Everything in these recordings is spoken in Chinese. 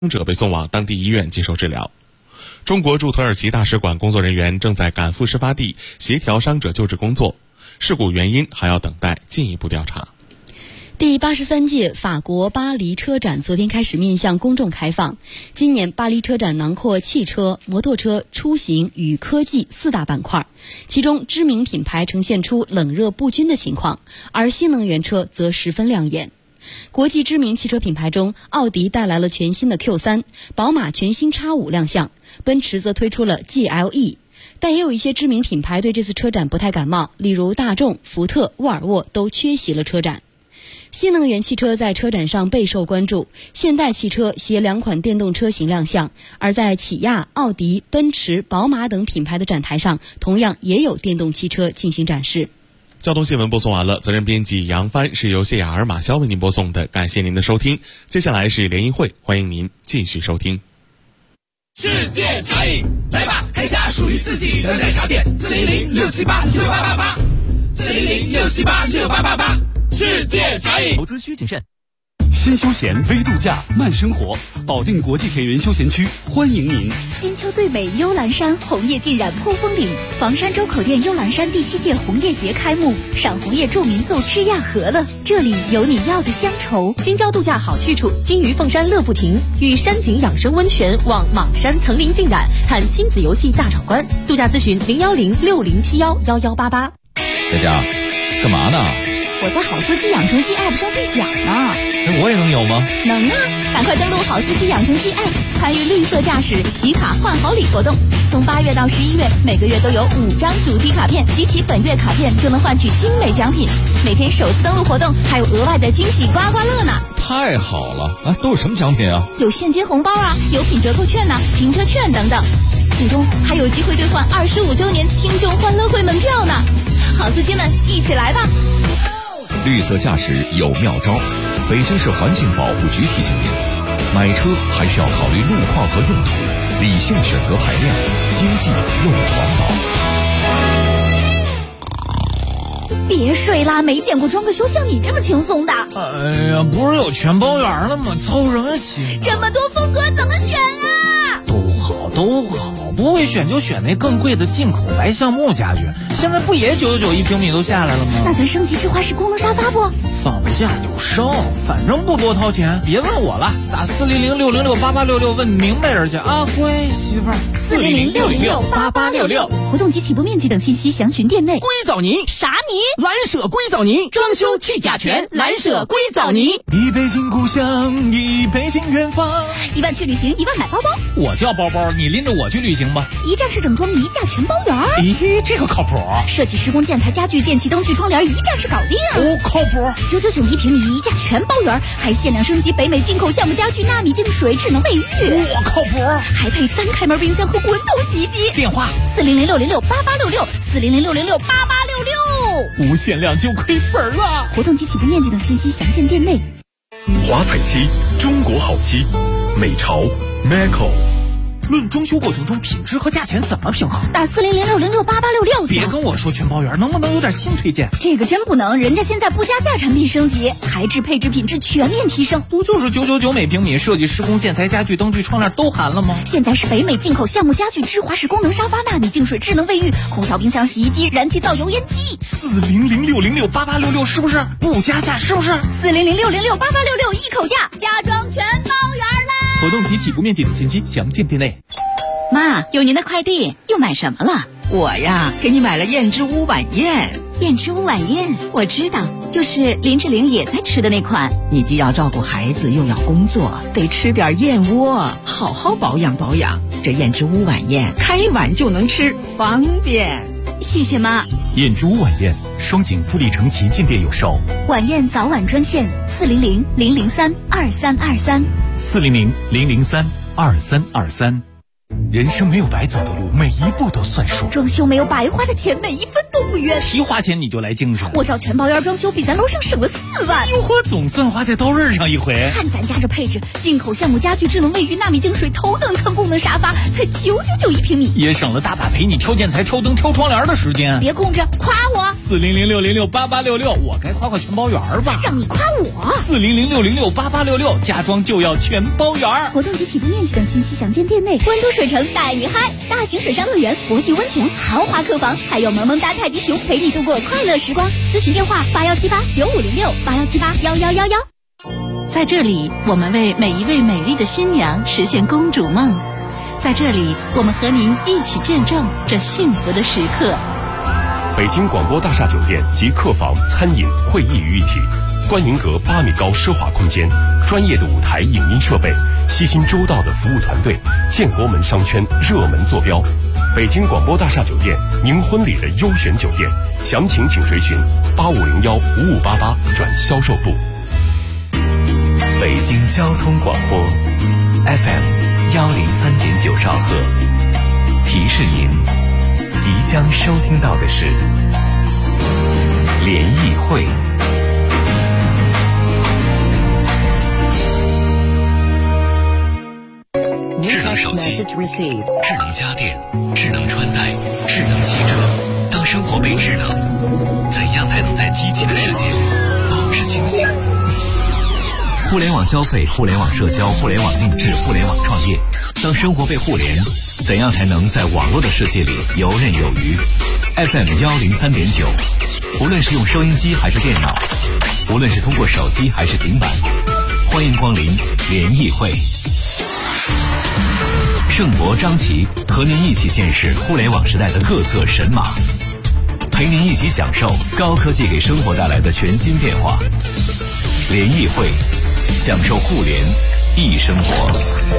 者被送往当地医院接受治疗。中国驻土耳其大使馆工作人员正在赶赴事发地协调伤者救治工作，事故原因还要等待进一步调查。 第83届法国巴黎车展昨天开始面向公众开放。今年巴黎车展囊括汽车、摩托车、出行与科技4大板块，其中知名品牌呈现出冷热不均的情况，而新能源车则十分亮眼。国际知名汽车品牌中，奥迪带来了全新的 Q3， 宝马全新 X5 亮相，奔驰则推出了 GLE。但也有一些知名品牌对这次车展不太感冒，例如大众、福特、沃尔沃都缺席了车展。新能源汽车在车展上备受关注，现代汽车携2款电动车型亮相，而在起亚、奥迪、奔驰、宝马等品牌的展台上，同样也有电动汽车进行展示。 交通新闻播送完了，责任编辑杨帆，是由谢雅儿、马潇为您播送的，感谢您的收听。接下来是联谊会，欢迎您继续收听。 世界茶饮，来吧，开家属于自己的奶茶店，400-678-6888，400-678-6888，世界茶饮。 投资需谨慎。新休闲微度假慢生活，保定国际田园休闲区欢迎您。 金秋最美幽兰山，红叶浸染扑风岭。房山周口店幽兰山第7届红叶节开幕，赏红叶住民宿吃亚和了，这里有你要的乡愁。 京郊度假好去处，金鱼凤山乐不停，与山景养生温泉望莽山层林尽染，看亲子游戏大闯关。度假咨询01060711188。 佳佳，干嘛呢？ 我在好司机养成记 App 上兑奖呢。 我也能有吗？ 能啊，赶快登录好司机养成记 App， 参与绿色驾驶集卡换好礼活动。从8月到11月，每个月都有5张主题卡片，集齐本月卡片就能换取精美奖品。每天首次登录活动还有额外的惊喜刮刮乐呢。 太好了啊！都有什么奖品啊？ 有现金红包啊，有品折扣券啊，停车券等等。最终还有机会兑换25周年听众欢乐会门票呢。好司机们，一起来吧！ 绿色驾驶有妙招，北京市环境保护局提醒您：买车还需要考虑路况和用途，理性选择排量，经济又环保。 别睡啦，没见过装个修像你这么轻松的。 哎呀，不是有全包圆了吗？操什么心？ 这么多风格怎么选啊？ 都好，不会选就选那更贵的进口白橡木家具，现在不也999一平米都下来了吗？ 那咱升级智华式功能沙发不？ 放价就升，反正不多掏钱，别问我了，打400-606-8866问明白人去啊，乖媳妇儿。 400-606-8866，活动及起步面积等信息详询店内。 硅藻泥啥泥？蓝舍硅藻泥，装修去甲醛，蓝舍硅藻泥。 一北京故乡，一北京远方。 1万去旅行，1万买包包。 我叫包包，你拎着我去旅行吧。 一站式整装，一价全包圆。 咦，这个靠谱。 设计施工建材家具电器灯具窗帘，一站式搞定。 哦，靠谱。 999一平米，一价全包圆，还限量升级北美进口橡木家具纳米净水智能卫浴。 我靠谱。 还配3开门冰箱和滚筒洗衣机。 电话 400-606-8866，400-606-8866， 无限量就亏本了。 活动及起步面积等信息详见店内。 华彩漆，中国好漆，美潮 Maco。 论装修过程中品质和价钱怎么平衡？ 打400-606-8866。 别跟我说全包圆，能不能有点新推荐？ 这个真不能，人家现在不加价产品升级，材质配置品质全面提升。 不就是999每平米，设计施工建材家具灯具窗帘都含了吗？ 现在是北美进口橡木家具芝华士功能沙发纳米净水智能卫浴空调冰箱洗衣机燃气灶油烟机。 400-606-8866是不是不加价？是不是 400-606-8866一口价，家装全包圆啦！ 活动及起步面积等信息详见店内。 妈，有您的快递，又买什么了？我呀，给你买了燕之屋晚宴。燕之屋晚宴，我知道，就是林志玲也在吃的那款。你既要照顾孩子，又要工作，得吃点燕窝，好好保养保养。这燕之屋晚宴，开碗就能吃，方便。谢谢妈。 燕之屋晚宴，双井富力城旗舰店有售。 晚宴早晚专线400-003-2323。 400-003-2323。人生没有白走的路，每一步都算数。 装修没有白花的钱，每一分都不冤。 提花钱你就来精神， 我找全包圆装修比咱楼上省了4万。 哟呵，总算花在刀刃上一回。 看咱家这配置，进口橡木家具、智能卫浴、纳米净水、头等舱功能沙发，才999一平米， 也省了大把陪你挑建材、挑灯、挑窗帘的时间。 别供着，夸我。 400-606-8866，我该夸全包圆吧？ 让你夸我。 400-606-8866，家装就要全包圆。 活动及起步面积等信息详见店内。温都水城带你嗨，大型水上乐园、佛系温泉、豪华客房，还有萌萌哒泰迪熊陪你度过快乐时光。咨询电话81789506，81781111。 在这里，我们为每一位美丽的新娘实现公主梦。在这里，我们和您一起见证这幸福的时刻。 北京广播大厦酒店集客房、餐饮、会议于一体，观云阁8米高奢华空间，专业的舞台影音设备，悉心周到的服务团队，建国门商圈热门坐标。北京广播大厦酒店，您婚礼的优选酒店，详情请垂询8501-5588转销售部。 北京交通广播 FM103.9兆赫，提示您即将收听到的是联谊会。智能手机、智能家电、智能穿戴、智能汽车，当生活被智能，怎样才能在机器的世界里保持清醒？互联网消费、互联网社交、互联网定制、互联网创业，当生活被互联，怎样才能在网络的世界里游刃有余？ FM103.9，无论是用收音机还是电脑，无论是通过手机还是平板，欢迎光临联谊会。盛博、张琪和您一起见识互联网时代的各色神马，陪您一起享受高科技给生活带来的全新变化。联谊会，享受互联易生活。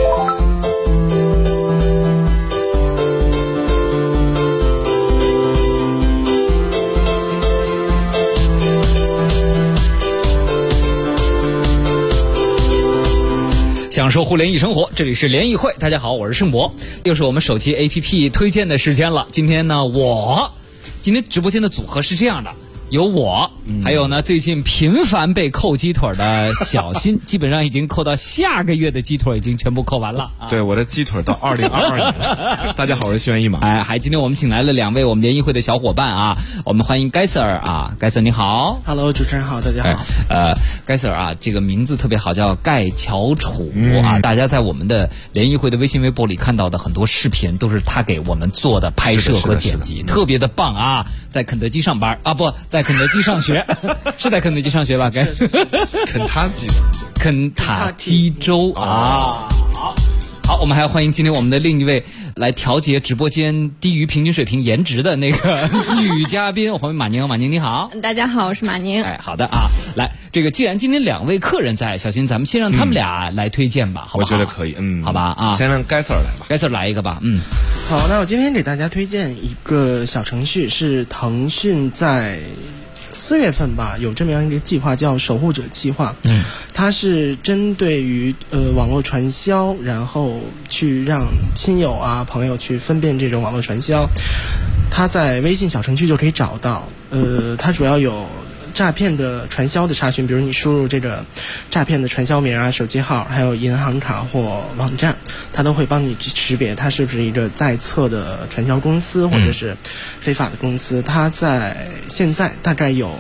享受互联易生活，这里是联谊会。大家好，我是盛博，又是我们手机 APP 推荐的时间了。今天呢，今天直播间的组合是这样的。有我，还有呢，最近频繁被扣鸡腿的小新，基本上已经扣到下个月的鸡腿已经全部扣完了。 对，我的鸡腿到2022年。大家好，我是轩辕一马。 今天我们请来了2位我们联谊会的小伙伴啊，我们欢迎盖 Sir 啊，盖 Sir 你好。 Hello， 主持人好，大家好。 盖 Sir 啊，这个名字特别好，叫盖乔楚啊。大家在我们的联谊会的微信微博里看到的很多视频，都是他给我们做的拍摄和剪辑，特别的棒啊。在肯德基上班啊，不在肯德基上学，是在肯德基上学吧？该肯塔基州啊。好，我们还要欢迎今天我们的另一位来调节直播间低于平均水平颜值的那个女嘉宾，我欢迎马宁。马宁你好。 大家好，我是马宁。 好的啊，来，这个既然今天2位客人在，小新咱们先让他们俩来推荐吧，好不好？ 我觉得可以， 好吧啊， 先让盖 Sir 来吧。 盖 Sir 来一个吧， 好，那我今天给大家推荐一个小程序，是腾讯在4月份吧，有这么样一个计划叫守护者计划。它是针对于网络传销，然后去让亲友啊朋友去分辨这种网络传销。它在微信小程序就可以找到。它主要有诈骗的传销的查询，比如你输入这个诈骗的传销名啊、手机号，还有银行卡或网站，它都会帮你识别它是不是一个在册的传销公司或者是非法的公司。它在现在大概有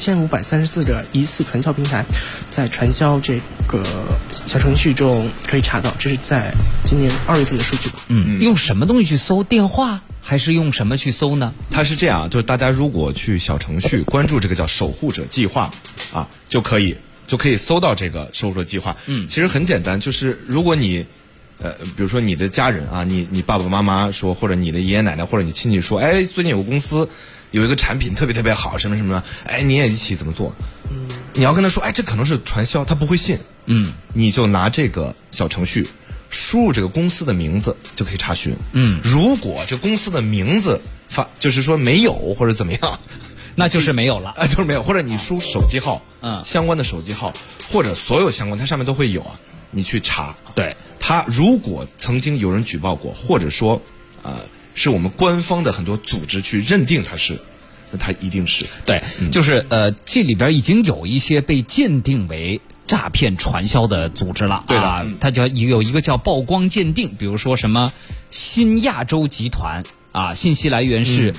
3534个疑似传销平台在传销这个小程序中可以查到，这是在今年2月份的数据。 用什么东西去搜？电话？还是用什么去搜呢？ 它是这样，就是大家如果去小程序关注这个叫守护者计划啊，就可以搜到这个守护者计划。其实很简单，就是如果你比如说你的家人啊，你爸爸妈妈说，或者你的爷爷奶奶或者你亲戚说，哎，最近有个公司有一个产品特别特别好，什么什么，哎，你也一起怎么做？你要跟他说，哎，这可能是传销，他不会信。你就拿这个小程序输入这个公司的名字就可以查询。如果这公司的名字就是说没有或者怎么样， 那就是没有了， 就是没有。或者你输手机号，相关的手机号或者所有相关，它上面都会有啊。你去查， 对， 它如果曾经有人举报过，或者说是我们官方的很多组织去认定它是，那它一定是对。就是这里边已经有一些被鉴定为诈骗传销的组织了， 对的， 它就有一个叫曝光鉴定，比如说什么新亚洲集团啊，信息来源是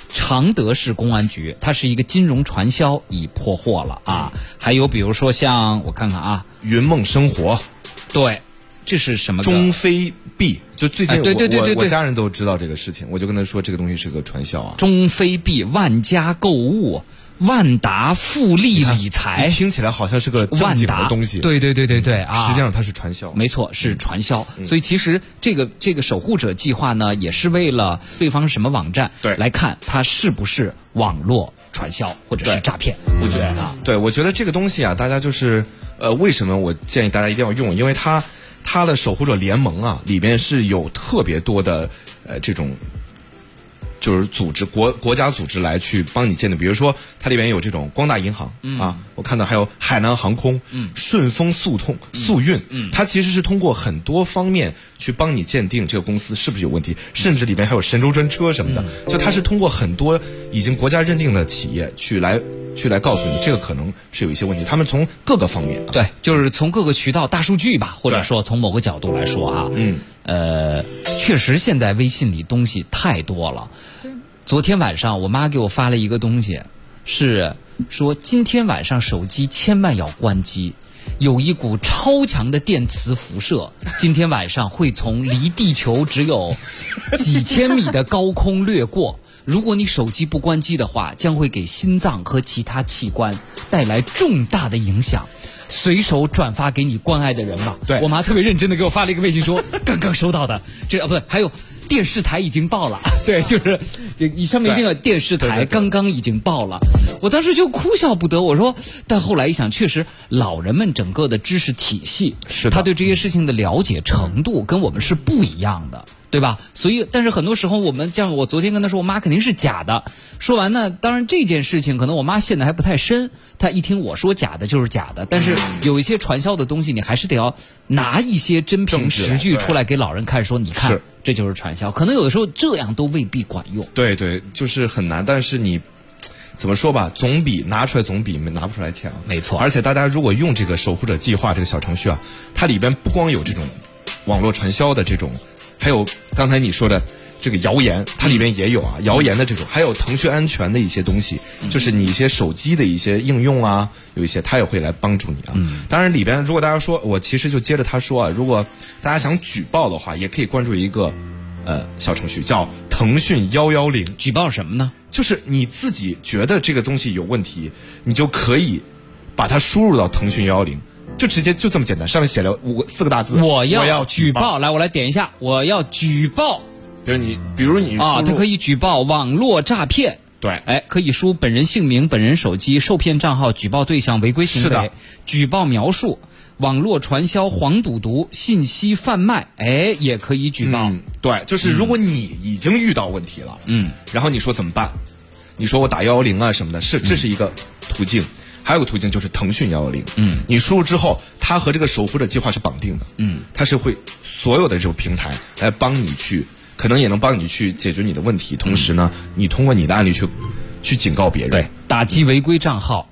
常德市公安局，它是一个金融传销已破获了啊。还有比如说像我看看啊， 云梦生活， 对，这是什么？ 中非币，就最近对我家人都知道这个事情，我就跟他说这个东西是个传销啊。 中非币、万家购物、万达富力理财， 听起来好像是个正经的东西。 对啊， 实际上它是传销。 没错，是传销。所以其实这个守护者计划呢，也是为了对方是什么网站来看它是不是网络传销或者是诈骗。我觉得啊， 对，我觉得这个东西啊，大家就是为什么我建议大家一定要用？因为它的守护者联盟啊，里边是有特别多的这种。就是组织国家组织来去帮你鉴定，比如说它里边有这种光大银行啊，我看到还有海南航空、顺丰速运，它其实是通过很多方面去帮你鉴定这个公司是不是有问题，甚至里边还有神州专车什么的，就它是通过很多已经国家认定的企业去来告诉你这个可能是有一些问题，他们从各个方面对，就是从各个渠道大数据吧，或者说从某个角度来说啊，确实现在微信里东西太多了。昨天晚上我妈给我发了一个东西，是说今天晚上手机千万要关机，有一股超强的电磁辐射，今天晚上会从离地球只有几千米的高空掠过。如果你手机不关机的话，将会给心脏和其他器官带来重大的影响。随手转发给你关爱的人吧。对，我妈特别认真的给我发了一个微信说，刚刚收到的，这不对，还有电视台已经报了。对，就是你上面一定要电视台刚刚已经报了。我当时就哭笑不得，我说，但后来一想，确实老人们整个的知识体系，是他对这些事情的了解程度跟我们是不一样的。对吧？所以，但是很多时候我们像我昨天跟他说，我妈肯定是假的。说完呢，当然这件事情可能我妈陷得还不太深，她一听我说假的就是假的。但是有一些传销的东西，你还是得要拿一些真凭实据出来给老人看，说你看这就是传销。可能有的时候这样都未必管用。 对对，就是很难。但是你怎么说吧，总比拿出来总比拿不出来强。 没错。 而且大家如果用这个守护者计划这个小程序啊，它里边不光有这种网络传销的这种。还有刚才你说的这个谣言，它里面也有啊，谣言的这种，还有腾讯安全的一些东西，就是你一些手机的一些应用啊，有一些它也会来帮助你啊。当然里边如果大家说，我其实就接着他说啊，如果大家想举报的话，也可以关注一个小程序叫腾讯110。 举报什么呢？ 就是你自己觉得这个东西有问题，你就可以把它输入到腾讯110。就直接就这么简单，上面写了4个大字， 我要举报。来，我来点一下，我要举报。 比如你啊，它可以举报网络诈骗。 对， 可以输本人姓名、本人手机、受骗账号、举报对象、违规行为。是的，举报描述。网络传销、黄赌毒、信息贩卖，也可以举报。 对，就是如果你已经遇到问题了，然后你说怎么办？你说我打110啊什么的，这是一个途径。还有个途径就是腾讯110，你输入之后，它和这个守护者计划是绑定的，它是会所有的这种平台来帮你去，可能也能帮你去解决你的问题，同时呢，你通过你的案例去警告别人， 对，打击违规账号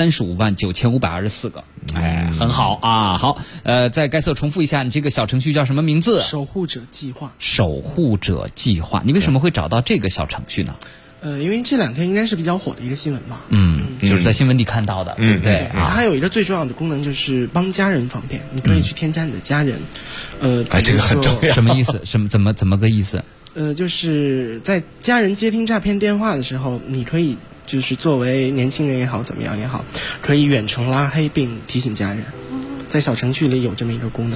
1359524个，很好啊，好，再该次重复一下，你这个小程序叫什么名字？ 守护者计划。 守护者计划，你为什么会找到这个小程序呢？ 因为这2天应该是比较火的一个新闻嘛， 就是在新闻里看到的，对不对？ 它有一个最重要的功能就是帮家人方便，你可以去添加你的家人， 这个很重要。 什么意思？怎么个意思？ 就是在家人接听诈骗电话的时候，你可以就是作为年轻人也好，怎么样也好，可以远程拉黑并提醒家人，在小程序里有这么一个功能。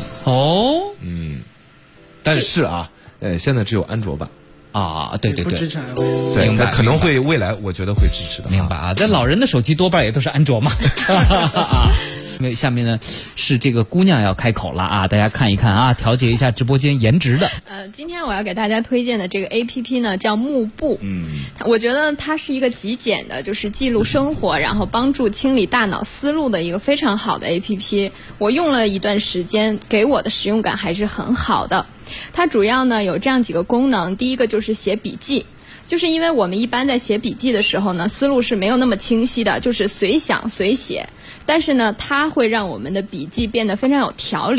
但是啊，现在只有安卓版。 啊，对， 不支持 iOS， 对，可能会未来我觉得会支持的。 明白啊，在老人的手机多半也都是安卓嘛。下面呢是这个姑娘要开口了啊，大家看一看啊，调节一下直播间颜值的。 今天我要给大家推荐的这个 APP 呢叫幕布，我觉得它是一个极简的，就是记录生活，然后帮助清理大脑思路的一个非常好的 APP。我用了一段时间，给我的使用感还是很好的。它主要呢有这样几个功能，第一个就是写笔记。就是因为我们一般在写笔记的时候呢，思路是没有那么清晰的，就是随想随写。但是呢，它会让我们的笔记变得非常有条理。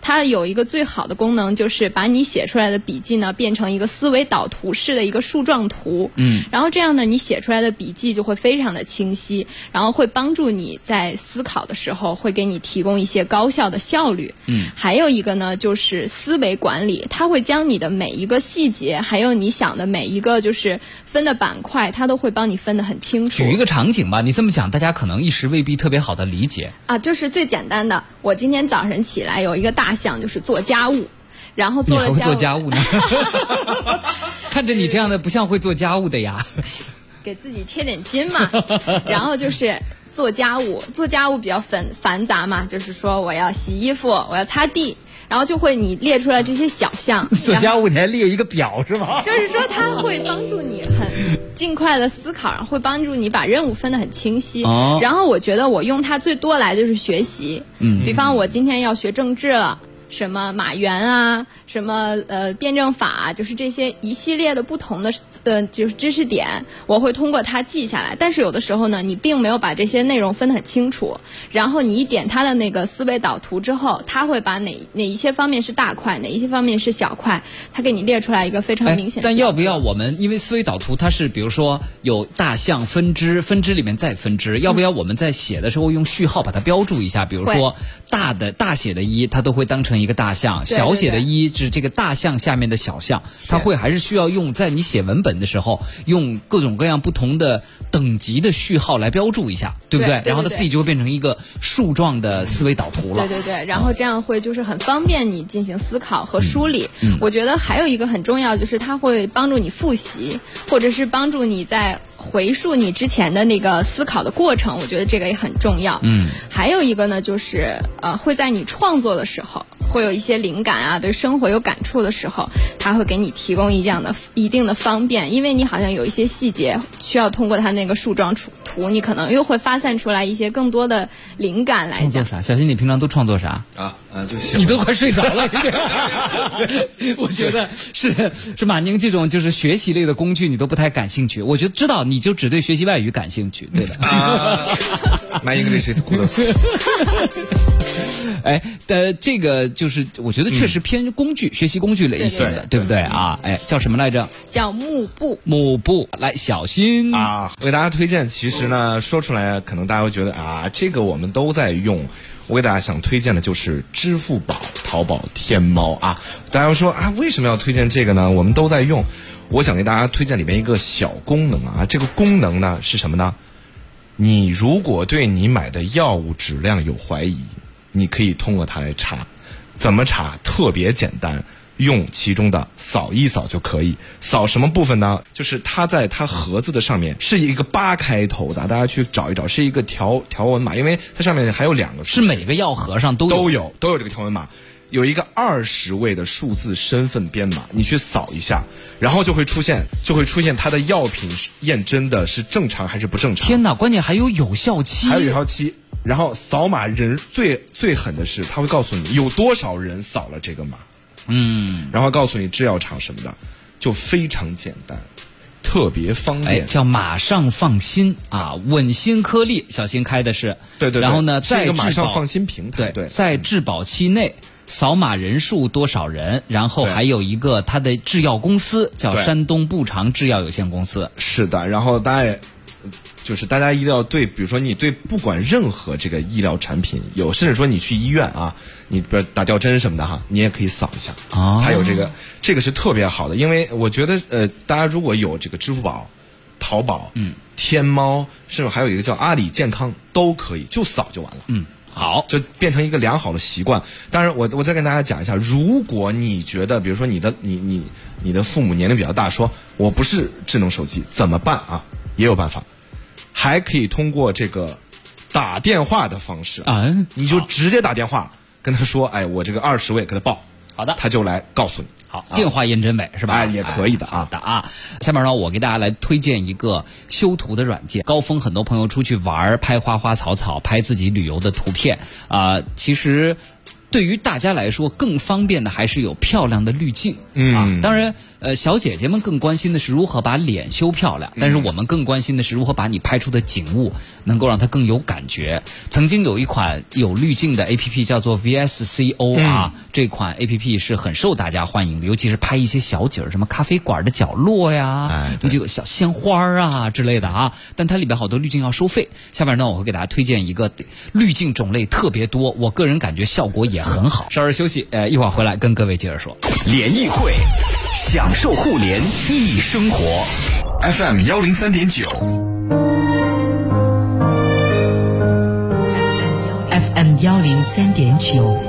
它有一个最好的功能，就是把你写出来的笔记呢变成一个思维导图式的一个树状图。然后这样呢，你写出来的笔记就会非常的清晰，然后会帮助你在思考的时候会给你提供一些高效的效率。还有一个呢，就是思维管理，它会将你的每一个细节，还有你想的每一个就是分的板块，它都会帮你分得很清楚。 举一个场景吧，你这么讲，大家可能一时未必特别好的理解啊。就是最简单的，我今天早晨起来有一个大项，就是做家务，然后做了你还会做家务呢？看着你这样的不像会做家务的呀。 给自己贴点金嘛。然后就是做家务比较繁杂嘛，就是说我要洗衣服，我要擦地，然后就会你列出来这些小项。 做家务你还列一个表是吗？ 就是说它会帮助你很尽快的思考，然后会帮助你把任务分得很清晰。然后我觉得我用它最多来就是学习。比方我今天要学政治了，什么马原啊，什么辩证法，就是这些一系列的不同的就是知识点，我会通过它记下来。但是有的时候呢，你并没有把这些内容分得很清楚，然后你一点它的那个思维导图之后，它会把哪一些方面是大块，哪一些方面是小块，它给你列出来一个非常明显的。 但要不要我们因为思维导图它是比如说有大项分支，分支里面再分支，要不要我们在写的时候用序号把它标注一下？比如说大写的一，它都会当成一个大项，小写的一是这个大项下面的小项，它会还是需要用在你写文本的时候用各种各样不同的等级的序号来标注一下，对不对？然后它自己就会变成一个树状的思维导图了。 对，然后这样会就是很方便你进行思考和梳理。我觉得还有一个很重要，就是它会帮助你复习，或者是帮助你在回溯你之前的那个思考的过程，我觉得这个也很重要。还有一个呢，就是会在你创作的时候会有一些灵感啊，对生活有感触的时候，它会给你提供一定的方便，因为你好像有一些细节需要通过它那个树状图，你可能又会发散出来一些更多的灵感来讲。 创作啥？小新，你平常都创作啥？ 就你都快睡着了。我觉得是马宁这种就是学习类的工具你都不太感兴趣，我就知道你就只对学习外语感兴趣，对的。 My English is good。 这个就是我觉得确实偏工具、学习工具类型的，对不对啊？叫什么来着？ 叫幕布。 幕布，来，小新啊，我给大家推荐。其实呢，说出来可能大家会觉得这个我们都在用。我给大家想推荐的就是支付宝、淘宝、天猫啊。大家说为什么要推荐这个呢？我们都在用。我想给大家推荐里面一个小功能啊。这个功能呢是什么呢？你如果对你买的药物质量有怀疑，你可以通过它来查。怎么查？特别简单，用其中的扫一扫就可以。扫什么部分呢？就是它在它盒子的上面是一个8开头的，大家去找一找，是一个条纹码，因为它上面还有2个。 是每个药盒上都有这个条纹码，有一个20位的数字身份编码，你去扫一下，然后就会出现它的药品验真的是正常还是不正常。 天哪，关键还有有效期。 然后扫码人最狠的是，他会告诉你有多少人扫了这个码，然后告诉你制药厂什么的，就非常简单，特别方便。 叫马上放心啊，稳心颗粒，小新开的是。 对。 然后呢，在一个马上放心平台。 对，在质保期内扫码人数多少人，然后还有一个它的制药公司叫山东步长制药有限公司。 是的，然后大家一定要对，比如说你对不管任何这个医疗产品甚至说你去医院啊，你比如打吊针什么的你也可以扫一下。还有这个是特别好的，因为我觉得大家如果有这个支付宝、淘宝、天猫，甚至还有一个叫阿里健康，都可以，就扫就完了。 好， 就变成一个良好的习惯。当然我再跟大家讲一下，如果你觉得比如说你的父母年龄比较大，说我不是智能手机怎么办啊？也有办法，还可以通过这个打电话的方式你就直接打电话跟他说，我这个20位给他报， 好的， 他就来告诉你。 好，电话验真伪是吧？ 也可以的下面呢，我给大家来推荐一个修图的软件。高峰很多朋友出去玩，拍花花草草，拍自己旅游的图片其实对于大家来说更方便的还是有漂亮的滤镜当然小姐姐们更关心的是如何把脸修漂亮，但是我们更关心的是如何把你拍出的景物能够让它更有感觉。曾经有一款有滤镜的 APP 叫做 VSCO 啊，这款 APP 是很受大家欢迎的，尤其是拍一些小景，什么咖啡馆的角落呀，这个小鲜花啊之类的啊。但它里边好多滤镜要收费。下面呢，我会给大家推荐一个滤镜种类特别多，我个人感觉效果也很好。稍事休息，一会儿回来跟各位接着说。 联谊会，享受互联易生活。FM 103.9。 FM 103.9，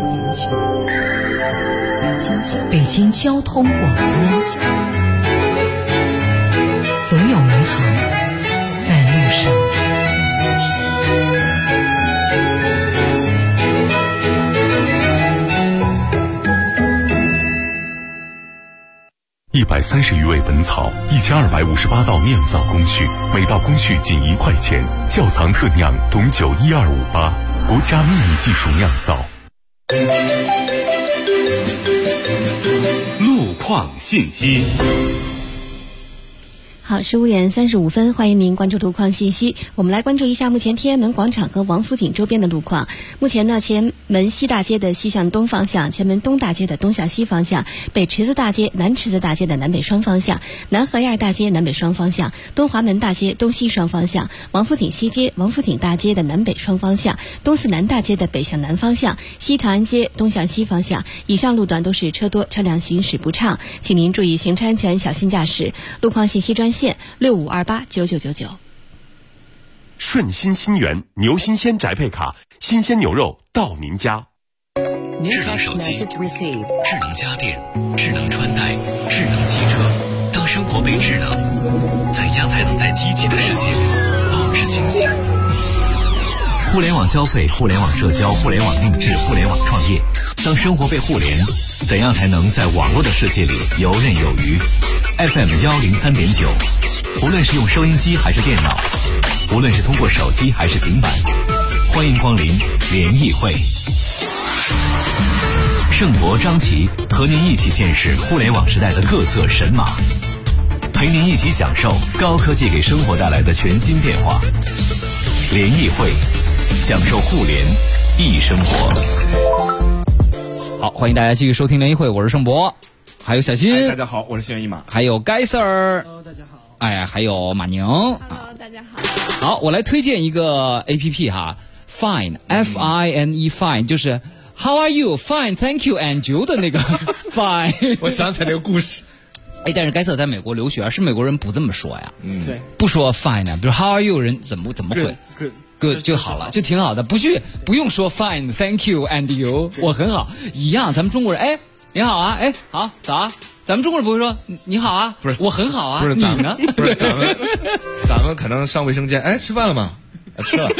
北京交通广播，总有美好在路上。 130余味本草，1258道酿造工序，每道工序仅1块钱。窖藏特酿董酒12588，国家秘密技术酿造。 路况信息。 好，15点35分，欢迎您关注路况信息。我们来关注一下目前天安门广场和王府井周边的路况。目前呢，前门西大街的西向东方向，前门东大街的东向西方向，北池子大街、南池子大街的南北双方向，南河沿大街南北双方向，东华门大街东西双方向，王府井西街、王府井大街的南北双方向，东四南大街的北向南方向，西长安街东向西方向。以上路段都是车多，车辆行驶不畅，请您注意行车安全，小心驾驶。路况信息专线65289999。 顺心新源牛新鲜宅配卡，新鲜牛肉到您家。 智能手机、智能家电、智能穿戴、智能汽车，当生活被智能，怎样才能在机器的世界里保持清醒？互联网消费、互联网社交、互联网定制、互联网创业，当生活被互联，怎样才能在网络的世界里游刃有余？FM 103.9，无论是用收音机还是电脑，无论是通过手机还是平板，欢迎光临联谊会。盛博、张琪和您一起见识互联网时代的各色神马，陪您一起享受高科技给生活带来的全新变化。联谊会，享受互联易生活。 好，欢迎大家继续收听联谊会，我是盛博。还有小新， 大家好，我是轩一马， 还有盖 Sir， Hello， 大家好， 哎，还有马宁 ，Hello， 大家好。 好，我来推荐一个 APP 哈 ，Fine F-I-N-E Fine， 就是 How are you? Fine, thank you, and you 的那个 Fine。 我想起来那个故事。 哎，但是盖 Sir 在美国留学，是美国人不这么说呀， 对， 不说 Fine 啊，比如 How are you 人怎么会 Good 就好了，就挺好的，不用说 Fine, thank you, and you， 我很好，一样，咱们中国人哎。你好啊，哎，好，早啊！咱们中国人不会说你好啊， 不是， 我很好啊， 不是你呢？ 不是咱们可能上卫生间，哎，吃饭了吗？吃了。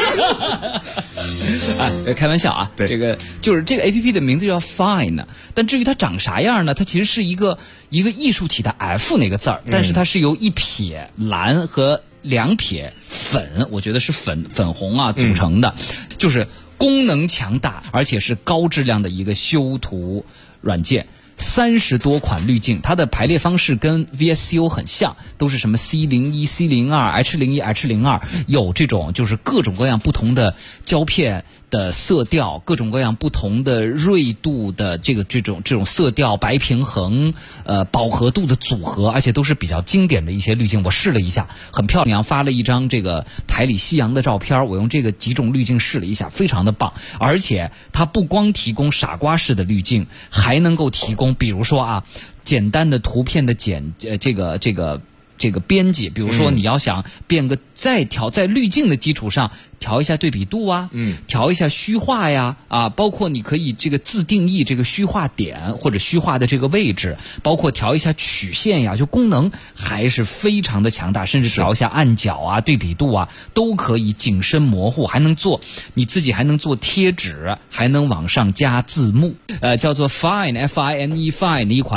哎，开玩笑啊， 对， 这个就是这个 APP 的名字叫 Fine， 但至于它长啥样呢？它其实是一个艺术体的 F 那个字儿，但是它是由一撇蓝和两撇粉，我觉得是粉红啊组成的，就是功能强大，而且是高质量的一个修图软件。30多款滤镜，它的排列方式跟 VSCO 很像，都是什么 C01、C02、H01、H02， 有这种就是各种各样不同的胶片的色调，各种各样不同的锐度的这种色调，白平衡饱和度的组合，而且都是比较经典的一些滤镜。我试了一下，很漂亮，发了一张这个台里夕阳的照片，我用这个几种滤镜试了一下，非常的棒。而且它不光提供傻瓜式的滤镜，还能够提供比如说啊简单的图片的这个编辑，比如说你要想变个在滤镜的基础上调一下对比度啊，调一下虚化呀，啊，包括你可以这个自定义这个虚化点或者虚化的这个位置，包括调一下曲线呀，就功能还是非常的强大，甚至调一下暗角啊、对比度啊，都可以景深模糊，还能做你自己还能做贴纸，还能往上加字幕，叫做 Fine F-I-N-E Fine 的一款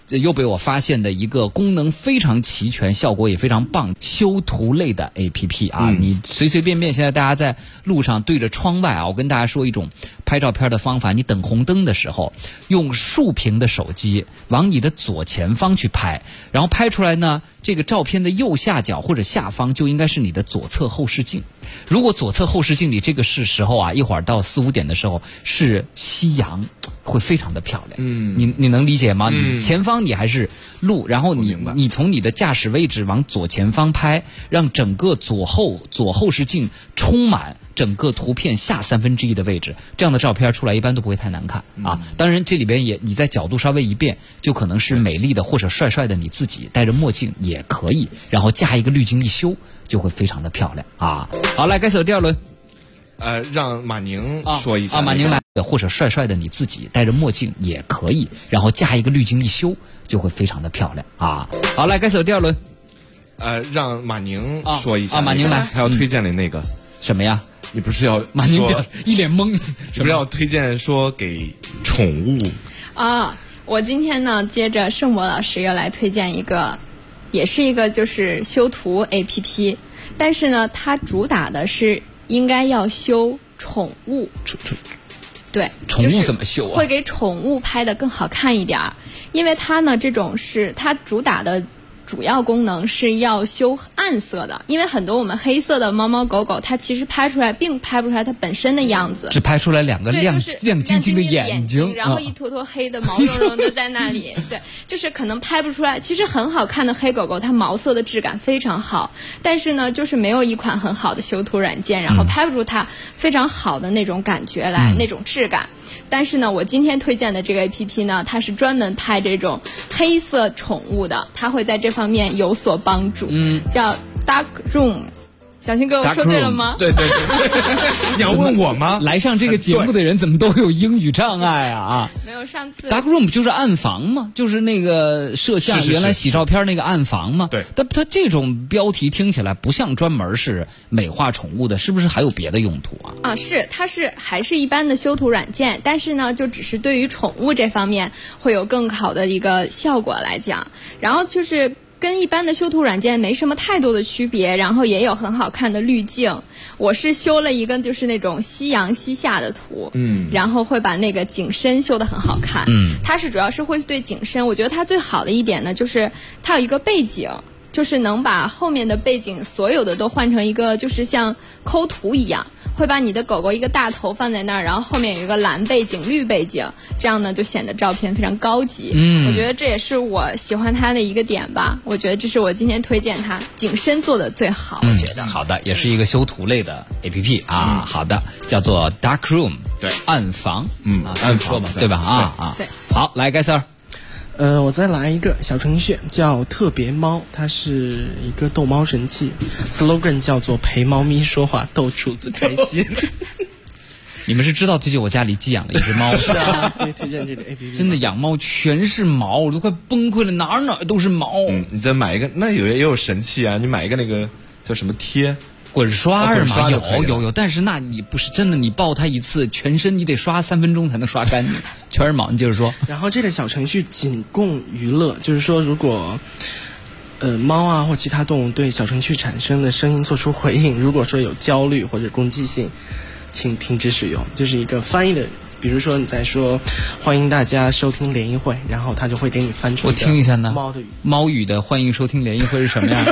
又被我发现的一个功能非常齐全、效果也非常棒、修图类的 APP 啊！你随随便便现在大家在路上对着窗外啊，我跟大家说一种拍照片的方法：你等红灯的时候，用竖屏的手机往你的左前方去拍，然后拍出来呢，这个照片的右下角或者下方就应该是你的左侧后视镜。如果左侧后视镜里这个是时候啊，一会儿到4、5点的时候是夕阳，会非常的漂亮。你能理解吗？你前方你还是路，然后你从你的驾驶位置往左前方拍，让整个左后视镜充满整个图片下1/3的位置，这样的照片出来一般都不会太难看啊。当然这里边你在角度稍微一变，就可能是美丽的或者帅帅的你自己戴着墨镜也可以，然后加一个滤镜一修，就会非常的漂亮啊。好，来该走第二轮。 让马宁说一下马宁来，或者帅帅的你自己戴着墨镜也可以，然后加一个滤镜一修，就会非常的漂亮啊。好，来该走第二轮。 让马宁说一下马宁来， 还要推荐的那个什么呀？ 你不是要马宁一脸懵， 你不是要推荐说给宠物啊？我今天呢，接着盛博老师又来推荐一个，也是一个就是修图 APP， 但是呢，它主打的是应该要修宠物。对， 宠物怎么修啊？ 会给宠物拍得更好看一点，因为它呢，这种是它主打的。主要功能是要修暗色的，因为很多我们黑色的猫猫狗狗，它其实拍出来并拍不出来它本身的样子， 只拍出来2个亮晶晶的眼睛， 然后一坨坨黑的毛茸茸的在那里。对，就是可能拍不出来。其实很好看的黑狗狗，它毛色的质感非常好，但是呢，就是没有一款很好的修图软件，然后拍不出它非常好的那种感觉来，那种质感。但是呢，我今天推荐的这个 APP 呢，它是专门拍这种黑色宠物的，它会在这方面有所帮助。叫 Dark Room。小新哥，我说对了吗？ 对，你要问我吗？ 来上这个节目的人怎么都有英语障碍啊？ 没有，上次 Dark Room 不就是暗房吗？就是那个摄像原来洗照片那个暗房吗？ 对。 但它这种标题听起来不像专门是美化宠物的，是不是还有别的用途啊？ 它还是一般的修图软件，但是呢，就只是对于宠物这方面会有更好的一个效果来讲，然后就是跟一般的修图软件没什么太多的区别，然后也有很好看的滤镜。我是修了一个就是那种夕阳西下的图，然后会把那个景深修得很好看。它是主要是会对景深，我觉得它最好的一点呢，就是它有一个背景，就是能把后面的背景所有的都换成一个就是像抠图一样。会把你的狗狗一个大头放在那儿，然后后面有一个蓝背景、绿背景，这样呢就显得照片非常高级。我觉得这也是我喜欢它的一个点吧。我觉得这是我今天推荐它景深做的最好。我觉得好的，也是一个修图类的 APP 啊。好的，叫做 Dark Room， 对， 暗房。 暗房嘛，对吧？ 对。 好，来盖Sir。 我再来一个小程序叫特别猫，它是一个逗猫神器 ，slogan 叫做陪猫咪说话逗主子开心。 你们是知道最近我家里寄养了一只猫， 是啊，所以推荐这个 APP。 真的养猫全是毛，我都快崩溃了，哪都是毛。 你再买一个，那也有神器啊，你买一个那个叫什么贴？ 滚刷是吗？有，但是那你不是真的，你抱它一次，全身你得刷3分钟才能刷干净，全是毛。你接着说。 然后这个小程序仅供娱乐，就是说如果猫啊或其他动物对小程序产生的声音做出回应，如果说有焦虑或者攻击性，请停止使用。就是一个翻译的，比如说你在说欢迎大家收听联谊会，然后它就会给你翻出我听一下呢。 猫的语， 猫语的欢迎收听联谊会是什么样？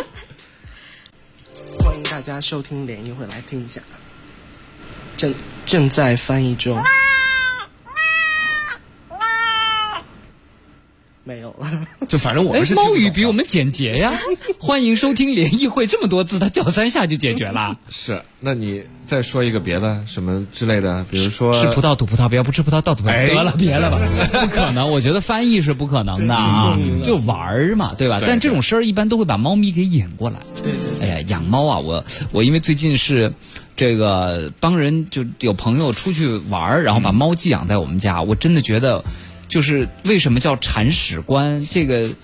欢迎大家收听联谊会，来听一下，正在翻译中。没有了， 就反正我们是猫语比我们简洁呀。欢迎收听联谊会，这么多字，它叫3下就解决了。 是，那你再说一个别的什么之类的，比如说吃葡萄赌葡萄，不吃葡萄倒赌葡萄。得了，别了吧，不可能，我觉得翻译是不可能的啊，就玩嘛，对吧？但这种事儿一般都会把猫咪给引过来。 对。 哎呀，养猫啊，我因为最近是这个帮人，就有朋友出去玩，然后把猫寄养在我们家，我真的觉得。就是为什么叫铲屎官？这个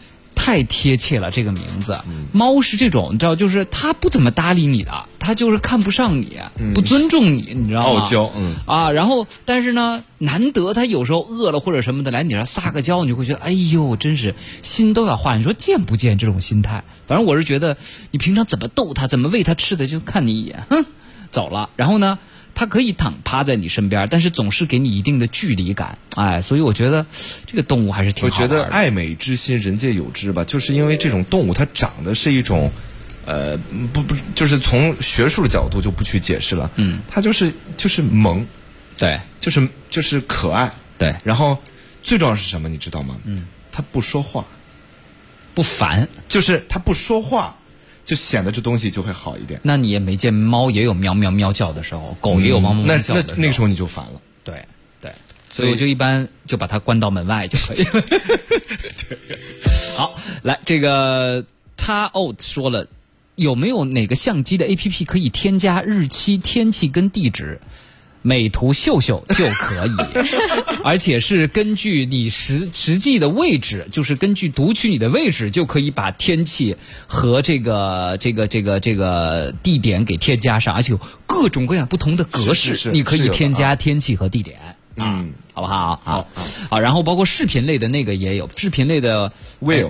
太贴切了，这个名字。猫是这种，你知道，就是它不怎么搭理你的，它就是看不上你，不尊重你，你知道吗？ 傲娇， 然后但是呢，难得它有时候饿了或者什么的来你这儿撒个娇，你就会觉得哎呦，真是心都要化。你说贱不贱这种心态？反正我是觉得，你平常怎么逗它，怎么喂它吃的，就看你一眼，走了。然后呢，它可以躺趴在你身边，但是总是给你一定的距离感，所以我觉得这个动物还是挺好玩的。 我觉得爱美之心，人皆有之吧，就是因为这种动物它长的是一种，不，就是从学术的角度就不去解释了，它就是萌， 对， 就是可爱， 对， 然后最重要是什么，你知道吗？它不说话， 不烦， 就是它不说话。就显得这东西就会好一点。 那你也没见猫也有喵喵喵叫的时候，狗也有汪汪叫的时候， 那个时候你就烦了。 对，所以我就一般就把它关到门外就可以了。好，来这个他说了，有没有哪个相机的 APP 可以添加日期、天气跟地址？美图秀秀就可以，而且是根据你实际的位置，就是根据读取你的位置，就可以把天气和这个地点给添加上，而且有各种各样不同的格式，你可以添加天气和地点，好不好？好，然后包括视频类的那个也有，视频类的 view。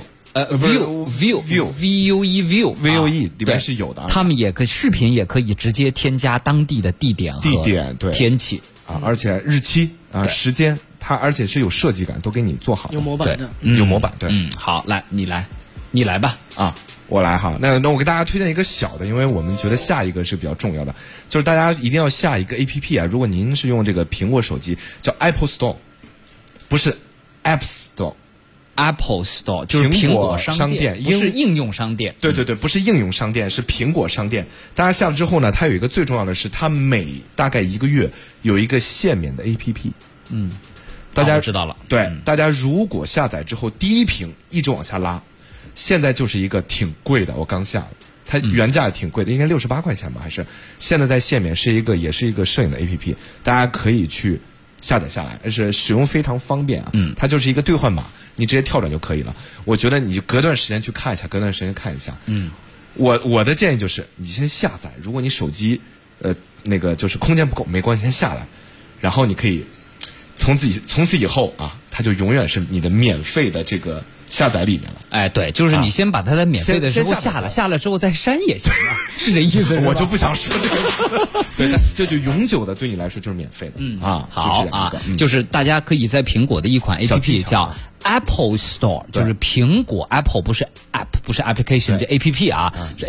view 里面是有的， 他们也可以视频也可以直接添加当地的地点对天气而且日期时间，它而且是有设计感，都给你做好， 有模板的， 有模板，对， 好，来你来吧我来哈，那我给大家推荐一个小的，因为我们觉得下一个是比较重要的，就是大家一定要下一个 APP 如果您是用这个苹果手机，叫 Apple Store， 不是 App Store。Apple Store 就是苹果商店， 不是应用商店。 对，不是应用商店，是苹果商店。大家下了之后呢，它有一个最重要的是，它每大概1个月有一个限免的 APP。大家知道了。 对，大家如果下载之后，第一屏一直往下拉，现在就是一个挺贵的，我刚下了，它原价也挺贵的，应该68块钱吧，还是现在在限免，也是一个摄影的 APP， 大家可以去下载下来，而且使用非常方便它就是一个兑换码。你直接跳转就可以了。我觉得你就隔段时间去看一下，隔段时间看一下。我的建议就是你先下载，如果你手机那个就是空间不够，没关系，先下来，然后你可以从此以后它就永远是你的免费的这个下载里面了。 对，就是你先把它的免费的时候下了之后再删也行啊，是这意思。 我就不想说这个。对，这就永久的对你来说就是免费的。 好就是大家可以在苹果的一款 APP 叫Apple Store， 就是苹果 Apple 不是 App， 不是 Application， 这 APP 是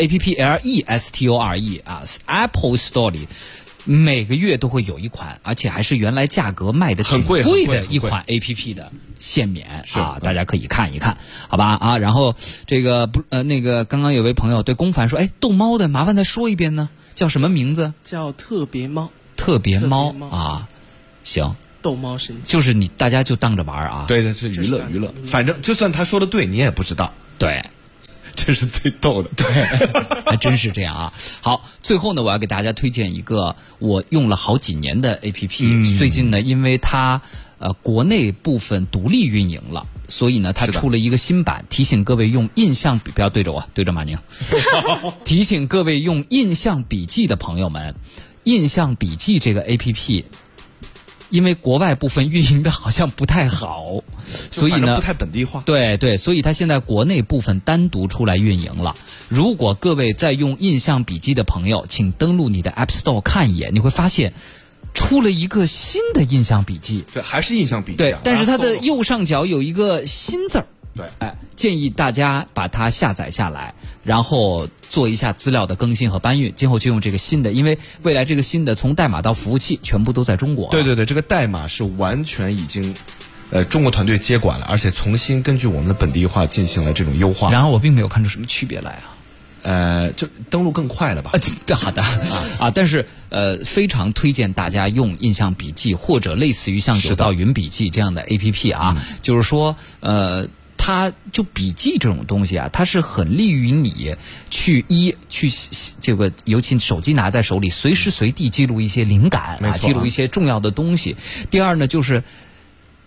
APPLESTORE Apple Store 里每个月都会有一款，而且还是原来价格卖的挺贵的一款 APP 的限免大家可以看一看，好吧然后这个那个刚刚有位朋友对龚凡说，逗猫的麻烦再说一遍呢，叫什么名字？ 叫特别猫。 特别猫行。 逗猫神器， 就是大家就当着玩对，是娱乐，反正就算他说的对，你也不知道。 对， 这是最逗的。 对，还真是这样好，最后呢，我要给大家推荐一个我用了好几年的 APP，最近呢，因为它国内部分独立运营了，所以呢，它出了一个新版，提醒各位用印象笔，不要对着我，对着马宁。提醒各位用印象笔记的朋友们，印象笔记这个 APP。因为国外部分运营的好像不太好，所以呢不太本地化。 对，所以它现在国内部分单独出来运营了。如果各位在用印象笔记的朋友，请登录你的 App Store 看一眼，你会发现出了一个新的印象笔记。 对，还是印象笔记。 对，但是它的右上角有一个新字儿。 对， 建议大家把它下载下来，然后做一下资料的更新和搬运，今后就用这个新的，因为未来这个新的从代码到服务器全部都在中国。 对，这个代码是完全已经中国团队接管了，而且重新根据我们的本地化进行了这种优化。 然后我并没有看出什么区别来就登录更快了吧？ 好的但是非常推荐大家用印象笔记或者类似于像有道云笔记这样的 APP 就是说它就笔记这种东西它是很利于你去这个，尤其手机拿在手里，随时随地记录一些灵感记录一些重要的东西。第二呢，就是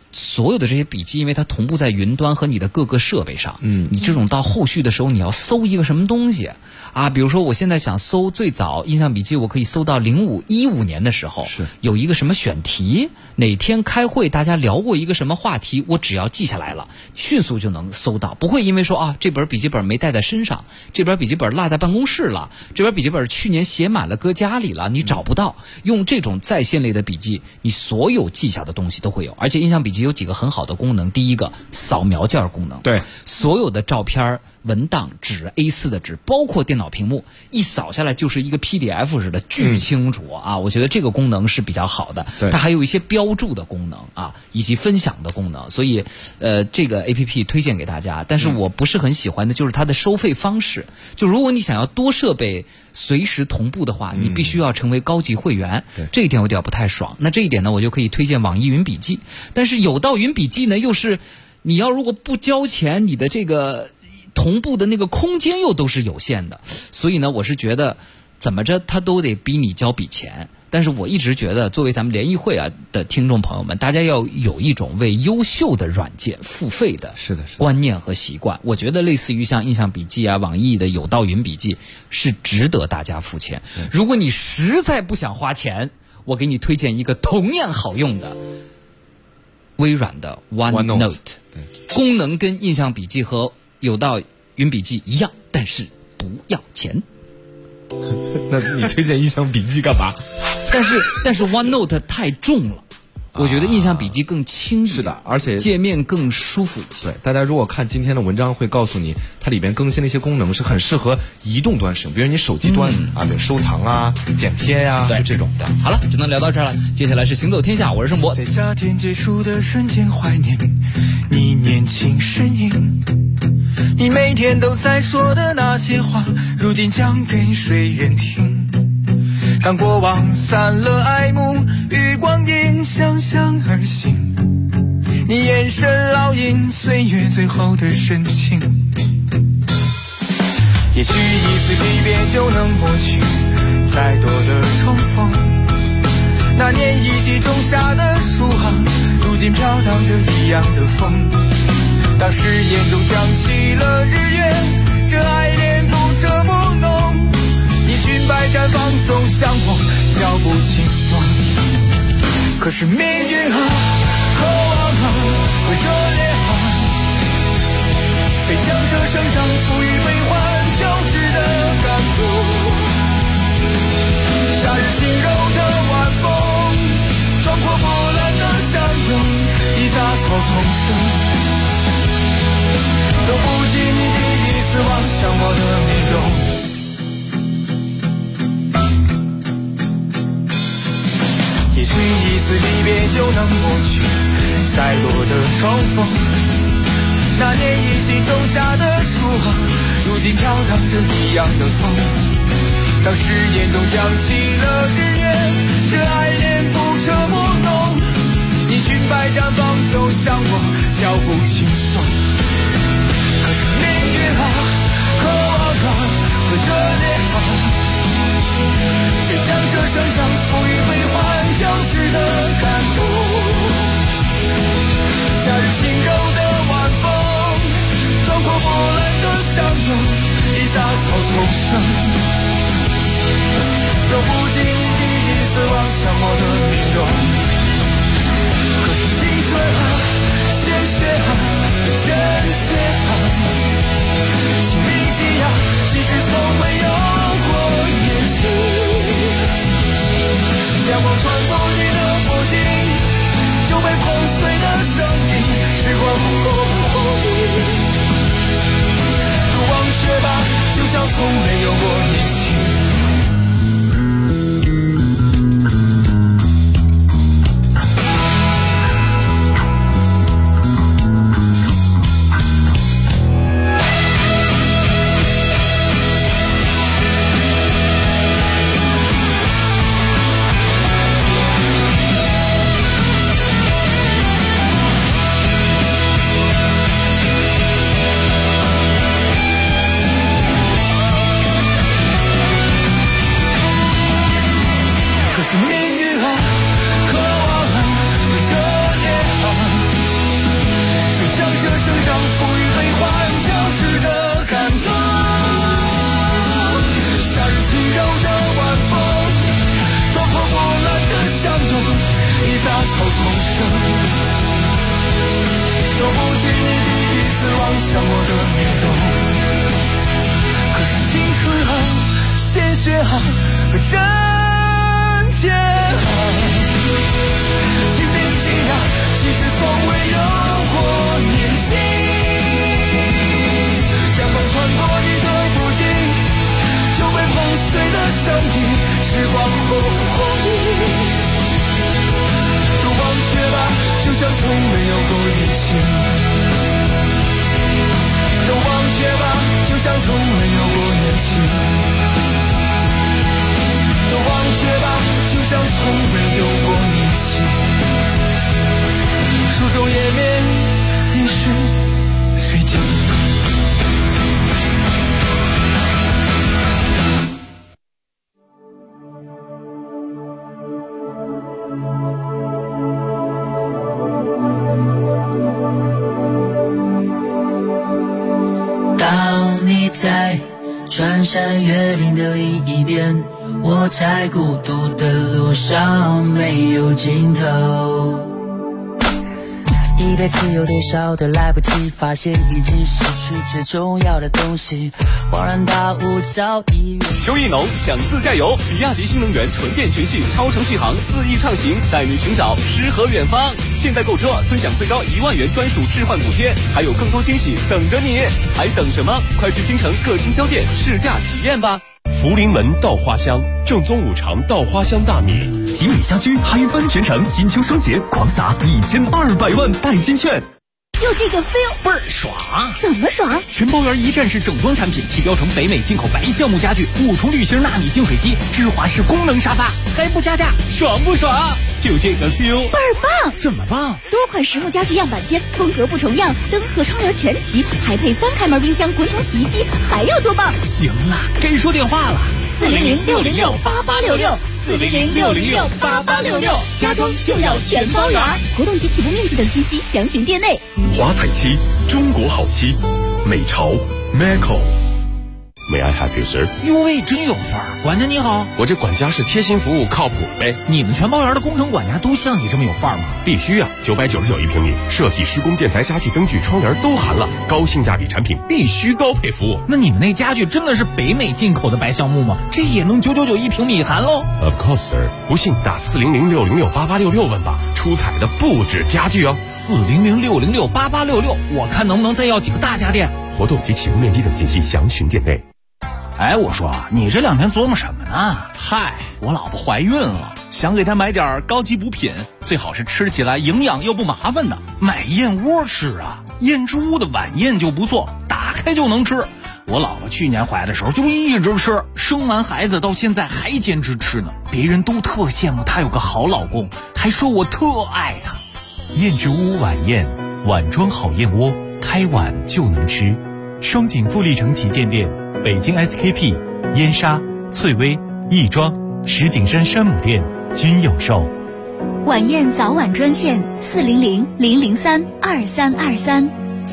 所有的这些笔记，因为它同步在云端和你的各个设备上，你这种到后续的时候，你要搜一个什么东西啊？比如说我现在想搜最早印象笔记，我可以搜到15年的时候， 是有一个什么选题，哪天开会大家聊过一个什么话题，我只要记下来了，迅速就能搜到，不会因为说啊这本笔记本没带在身上，这本笔记本落在办公室了，这本笔记本去年写满了搁家里了，你找不到。用这种在线类的笔记，你所有记下的东西都会有，而且印象笔记有几个很好的功能。第一个，扫描件功能， 对， 所有的照片、文档、纸 A4 的纸，包括电脑屏幕，一扫下来就是一个 PDF 似的，巨清楚啊！我觉得这个功能是比较好的。它还有一些标注的功能啊，以及分享的功能，所以这个 APP 推荐给大家。但是我不是很喜欢的就是它的收费方式。就如果你想要多设备随时同步的话，你必须要成为高级会员，这一点有点不太爽。那这一点呢，我就可以推荐网易云笔记。但是有道云笔记呢，又是你要如果不交钱，你的这个同步的那个空间又都是有限的，所以呢，我是觉得怎么着他都得逼你交笔钱。但是我一直觉得，作为咱们联谊会的听众朋友们，大家要有一种为优秀的软件付费的观念和习惯。我觉得类似于像印象笔记啊、网易的有道云笔记是值得大家付钱。如果你实在不想花钱，我给你推荐一个同样好用的微软的 OneNote， 功能跟印象笔记和有道云笔记一样，但是不要钱。 那你推荐印象笔记干嘛？ 但是 OneNote 太重了，我觉得印象笔记更轻易， 是的，而且界面更舒服一些。 对，大家如果看今天的文章，会告诉你它里边更新的一些功能是很适合移动端使用，比如你手机端比如收藏啊、剪贴呀，就这种的。 好了，只能聊到这儿了。接下来是行走天下，我是盛博。 在夏天结束的瞬间，怀念你年轻身影。你每天都在说的那些话，如今讲给谁人听？当过往散了爱慕，与光阴相向而行，你眼神烙印岁月最后的深情。也许一次离别就能抹去再多的重逢，那年一起种下的树啊，如今飘荡着一样的风。当誓言中降起了日月，这爱恋不彻不浓，你裙摆绽放总像我脚步轻松。可是命运啊，渴望啊，会热烈啊，非将这生长赋予悲欢交织的感动。夏日轻柔的晚风，壮阔波澜的相拥，一杂草丛生，都不及你第一次望向我的面容。也许一次离别就能抹去再多的重逢，那年一起种下的树啊，如今飘荡着一样的风。当誓言中降起了日月，这爱恋不彻不浓，你裙摆绽放走向我脚步轻松。可是命运啊，渴望啊，会热烈啊，非将这生长赋予悲欢交织的感动。夏日轻柔的晚风，壮阔波澜的相拥，一杂草丛生，都不及你第一次望向我的面容。可是青春啊，鲜血啊，真血啊，请铭记啊，其实从没有过年轻。阳光穿过你的脖颈，就被碰碎的声音，时光后遗。都忘却吧，就像从没有过年轻。 向我的面容。可是青春啊，鲜血啊，和真切啊，请铭记啊，其实从未有过年轻。阳光穿过你的不经，就被碰碎的身体，时光后荒芜。都忘却吧，就像从没有过年轻。都忘却吧，就像从没有过年轻。都忘却吧，就像从没有过年轻。书中页面已是水晶。 当你在穿山越岭的另一边，我在孤独的路上没有尽头。一辈子有多少的来不及，发现已经失去最重要的东西，恍然大悟早已远。 秋意浓，想自驾游，比亚迪新能源纯电全系超程续航4亿畅行，带你寻找诗和远方。现在购车尊享最高1万元专属置换补贴，还有更多惊喜等着你，还等什么？快去京城各经销店试驾体验吧！ 福临门稻花香，正宗五常稻花香大米。 集美家居嗨翻全城，金秋双节狂撒1200万代金券。 就这个 feel 倍儿爽！ 怎么爽？ 全包圆一站式整装产品，提标成北美进口白橡木家具，5重滤芯纳米净水机，芝华士功能沙发，还不加价，爽不爽？就这个 feel 倍儿棒！ 怎么棒？ 多款实木家具样板间，风格不重样，灯和窗帘全齐，还配3开门冰箱、滚筒洗衣机，还要多棒？ 行了，该说电话了 ，400-606-8866，400-606-8866，家装就要全包圆。活动及起步面积等信息详询店内。 华彩漆，中国好漆，美潮 Macco。May I help you, sir？ 哟喂，真有范儿！管家你好， 我这管家是贴心服务，靠谱呗。 你们全包圆的工程管家都像你这么有范儿吗？ 必须啊！999一平米，设计、施工、建材、家具、灯具、窗帘都含了，高性价比产品必须高配服务。 那你们那家具真的是北美进口的白橡木吗？这也能999一平米含喽 ？Of course, sir。不信打400-606-8866问吧，出彩的不止家具哦。 400-606-8866，我看能不能再要几个大家电。 活动及起步面积等信息详询店内。 哎，我说你这2天琢磨什么呢？ 嗨，我老婆怀孕了，想给她买点高级补品，最好是吃起来营养又不麻烦的。 买燕窝吃啊，燕之屋的晚宴就不错，打开就能吃。我老婆去年怀的时候就一直吃，生完孩子到现在还坚持吃呢。别人都特羡慕她有个好老公，还说我特爱她。 燕之屋晚宴，碗装好燕窝，开碗就能吃。双井富力城旗舰店。北京 SKP、燕莎、翠微、亦庄、石景山山姆店均有售。 晚宴早晚专线400-003-2323。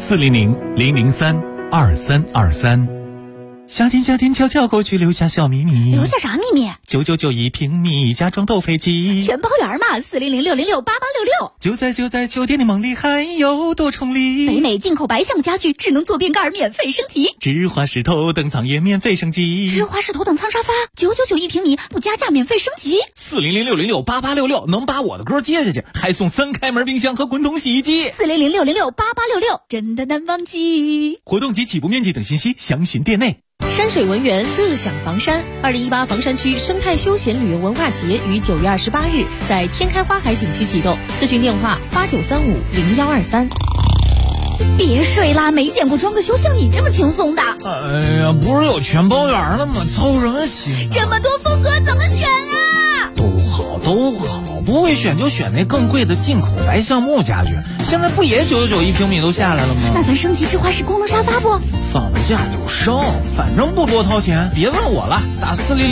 400-003-2323。夏天悄悄过去，留下小秘密。 留下啥秘密 ？999一平米，家装都配齐， 全包圆嘛！400-606-8866。 就在酒店的梦里，还有多重礼。 北美进口白橡木家具，智能坐便盖免费升级， 芝华士头等舱也免费升级， 芝华士头等舱沙发999一平米，不加价免费升级。 400-606-8866能把我的歌接下去，还送3开门冰箱和滚筒洗衣机。 400-606-8866，真的难忘记。 活动及起步面积等信息详询店内。 山水文园乐享房山2018房山区生态休闲旅游文化节于9月28日在天开花海景区启动，咨询电话89350123。 别睡啦，没见过装个修像你这么轻松的。 哎呀，不是有全包圆了吗？操什么心？ 这么多风格怎么选啊？ 都好，不会选就选那更贵的进口白橡木家具。现在不也999一平米都下来了吗？ 那咱升级芝华士功能沙发不？ 放了假就升，反正不多掏钱。别问我了，打400